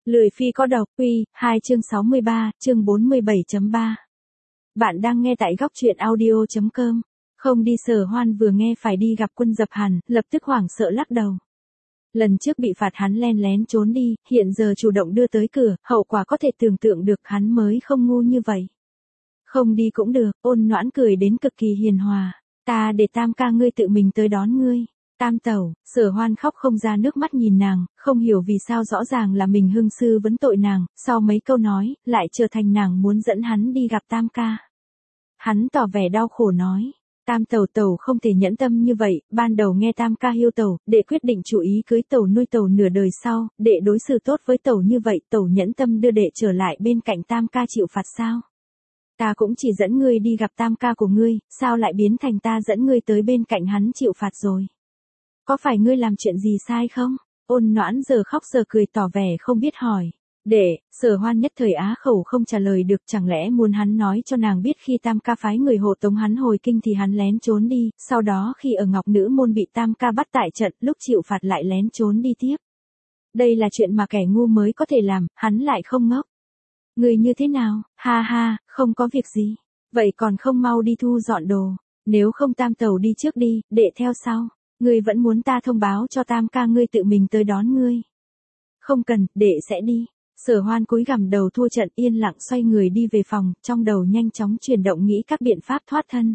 Lười phi có độc, Quy, 2 chương 63, chương 47.3. Bạn đang nghe tại góc truyện audio.com. Không đi. Sở Hoan vừa nghe phải đi gặp Quân Dập Hàn, lập tức hoảng sợ lắc đầu. Lần trước bị phạt hắn len lén trốn đi, hiện giờ chủ động đưa tới cửa, hậu quả có thể tưởng tượng được, hắn mới không ngu như vậy. Không đi cũng được, Ôn Noãn cười đến cực kỳ hiền hòa. Ta để Tam ca ngươi tự mình tới đón ngươi. Tam tẩu. Sở Hoan khóc không ra nước mắt nhìn nàng, không hiểu vì sao rõ ràng là mình hưng sư vấn tội nàng, sau mấy câu nói, lại trở thành nàng muốn dẫn hắn đi gặp Tam ca. Hắn tỏ vẻ đau khổ nói, Tam tẩu tẩu không thể nhẫn tâm như vậy, ban đầu nghe Tam ca hiêu tẩu, đệ quyết định chủ ý cưới tẩu nuôi tẩu nửa đời sau, đệ đối xử tốt với tẩu như vậy, tẩu nhẫn tâm đưa đệ trở lại bên cạnh Tam ca chịu phạt sao? Ta cũng chỉ dẫn ngươi đi gặp Tam ca của ngươi, sao lại biến thành ta dẫn ngươi tới bên cạnh hắn chịu phạt rồi? Có phải ngươi làm chuyện gì sai không? Ôn Noãn giờ khóc giờ cười tỏ vẻ không biết hỏi. Để. Sở Hoan nhất thời á khẩu không trả lời được, chẳng lẽ muốn hắn nói cho nàng biết khi Tam ca phái người hộ tống hắn hồi kinh thì hắn lén trốn đi, sau đó khi ở Ngọc Nữ Môn bị Tam ca bắt tại trận, lúc chịu phạt lại lén trốn đi tiếp. Đây là chuyện mà kẻ ngu mới có thể làm, hắn lại không ngốc. Người như thế nào? Ha ha, không có việc gì. Vậy còn không mau đi thu dọn đồ, nếu không Tam tẩu đi trước đi, đệ theo sau. Ngươi vẫn muốn ta thông báo cho Tam ca ngươi tự mình tới đón ngươi. Không cần, đệ sẽ đi. Sở Hoan cúi gằm đầu thua trận, yên lặng xoay người đi về phòng, trong đầu nhanh chóng chuyển động nghĩ các biện pháp thoát thân.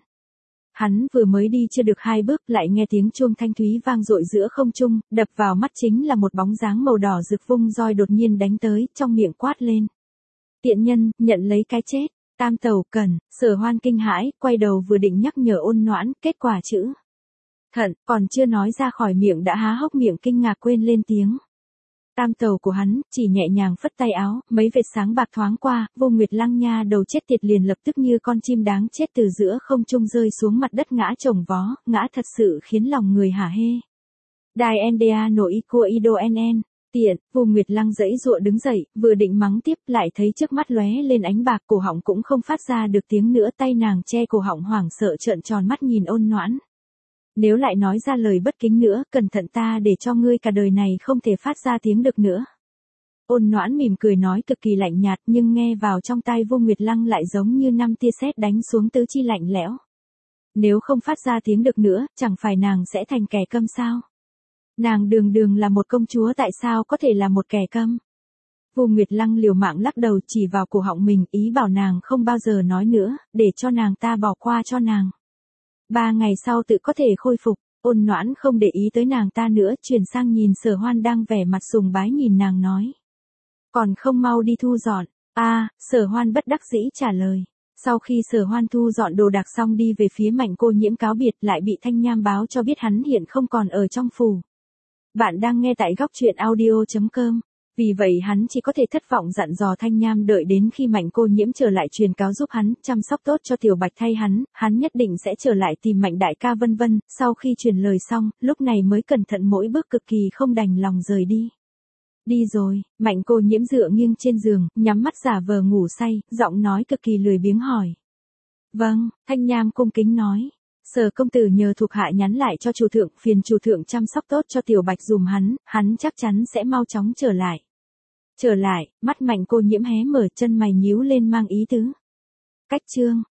Hắn vừa mới đi chưa được 2 bước lại nghe tiếng chuông thanh thúy vang dội giữa không trung, đập vào mắt chính là một bóng dáng màu đỏ rực vung roi đột nhiên đánh tới, trong miệng quát lên. Tiện nhân, nhận lấy cái chết. Tam tẩu cần. Sở Hoan kinh hãi, quay đầu vừa định nhắc nhở Ôn Noãn, kết quả chữ thận, còn chưa nói ra khỏi miệng đã há hốc miệng kinh ngạc quên lên tiếng. Tam tẩu của hắn, chỉ nhẹ nhàng phất tay áo, mấy vệt sáng bạc thoáng qua, Vô Nguyệt Lăng nha đầu chết tiệt liền lập tức như con chim đáng chết từ giữa không trung rơi xuống mặt đất ngã chồng vó, ngã thật sự khiến lòng người hả hê. Đài NDA nội cua ido NN, tiện. Vô Nguyệt Lăng giãy giụa đứng dậy, vừa định mắng tiếp lại thấy trước mắt lóe lên ánh bạc, cổ họng cũng không phát ra được tiếng nữa, tay nàng che cổ họng hoảng sợ trợn tròn mắt nhìn Ôn Noãn. Nếu lại nói ra lời bất kính nữa, cẩn thận ta để cho ngươi cả đời này không thể phát ra tiếng được nữa. Ôn Noãn mỉm cười nói cực kỳ lạnh nhạt, nhưng nghe vào trong tai Vô Nguyệt Lăng lại giống như 5 tia sét đánh xuống tứ chi lạnh lẽo. Nếu không phát ra tiếng được nữa, chẳng phải nàng sẽ thành kẻ câm sao? Nàng đường đường là một công chúa, tại sao có thể là một kẻ câm? Vô Nguyệt Lăng liều mạng lắc đầu chỉ vào cổ họng mình, ý bảo nàng không bao giờ nói nữa, để cho nàng ta bỏ qua cho nàng. 3 ngày sau tự có thể khôi phục. Ôn Noãn không để ý tới nàng ta nữa, chuyển sang nhìn Sở Hoan đang vẻ mặt sùng bái nhìn nàng nói. Còn không mau đi thu dọn. Sở Hoan bất đắc dĩ trả lời. Sau khi Sở Hoan thu dọn đồ đạc xong đi về phía Mạnh Cô Nhiễm cáo biệt, lại bị Thanh Nham báo cho biết hắn hiện không còn ở trong phủ. Bạn đang nghe tại góc truyện audio.com. Vì vậy hắn chỉ có thể thất vọng dặn dò Thanh Nham đợi đến khi Mạnh Cô Nhiễm trở lại truyền cáo giúp hắn, chăm sóc tốt cho Tiểu Bạch thay hắn nhất định sẽ trở lại tìm Mạnh đại ca vân vân, sau khi truyền lời xong, lúc này mới cẩn thận mỗi bước cực kỳ không đành lòng rời đi. Đi rồi. Mạnh Cô Nhiễm dựa nghiêng trên giường, nhắm mắt giả vờ ngủ say, giọng nói cực kỳ lười biếng hỏi. Vâng. Thanh Nham cung kính nói. Sở công tử nhờ thuộc hạ nhắn lại cho chủ thượng, phiền chủ thượng chăm sóc tốt cho Tiểu Bạch dùm hắn chắc chắn sẽ mau chóng trở lại. Trở lại. Mắt Mạnh Cô Nhiễm hé mở, chân mày nhíu lên mang ý tứ. Cách chương